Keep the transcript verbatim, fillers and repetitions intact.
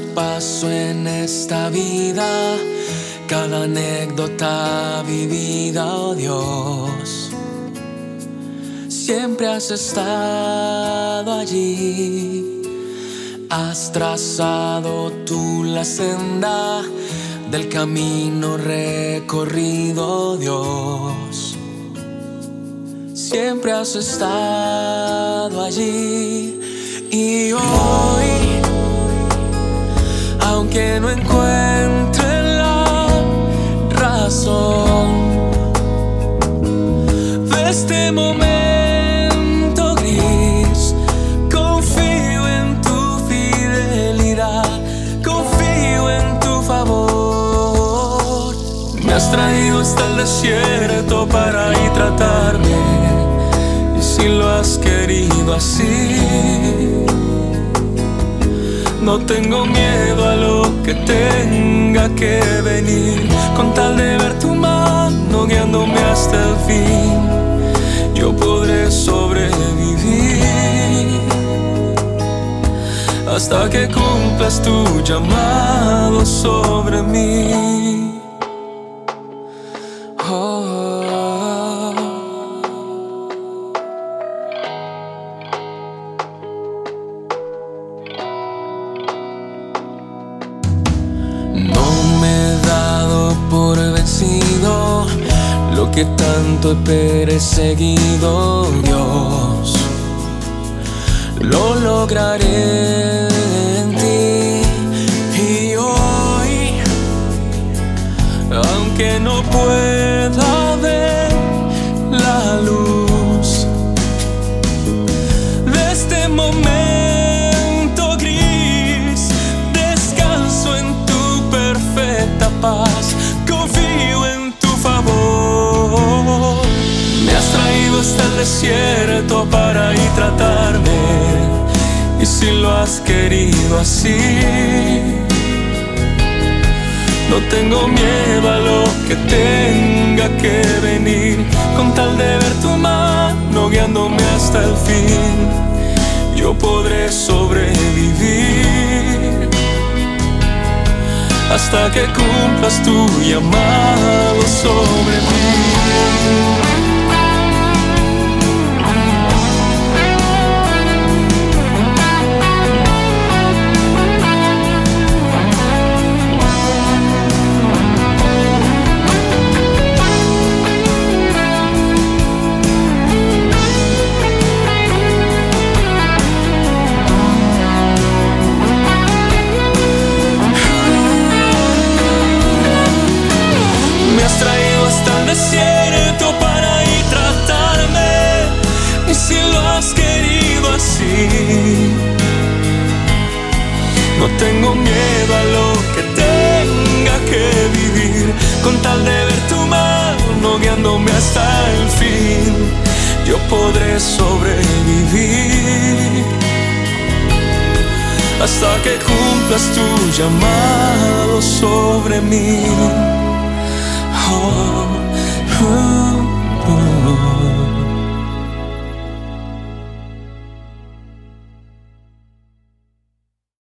paso en esta vida, cada anécdota vivida, oh Dios, siempre has estado allí. Has trazado tú la senda del camino recorrido, oh Dios. Siempre has estado allí. Y hoy, aunque no encuentre la razón de este momento gris, confío en tu fidelidad, confío en tu favor. Me has traído hasta el desierto para ir tratarme, y si lo has querido así, no tengo miedo a lo que tenga que venir. Con tal de ver tu mano guiándome hasta el fin, yo podré sobrevivir hasta que cumplas tu llamado sobre mí. Oh. No me he dado por vencido lo que tanto he perseguido, Dios. Lo lograré en ti. Y hoy, aunque no pueda ver la luz de este momento paz, confío en tu favor. Me has traído hasta el desierto para ir tratarme, y si lo has querido así, no tengo miedo a lo que tenga que venir. Con tal de ver tu mano guiándome hasta el fin, yo podré sobrevivir hasta que cumplas tu llamado sobre mí. Desierto para ir tratarme, y si lo has querido así, no tengo miedo a lo que tenga que vivir. Con tal de ver tu mano guiándome hasta el fin, yo podré sobrevivir hasta que cumplas tu llamado sobre mí. Oh. Ooh.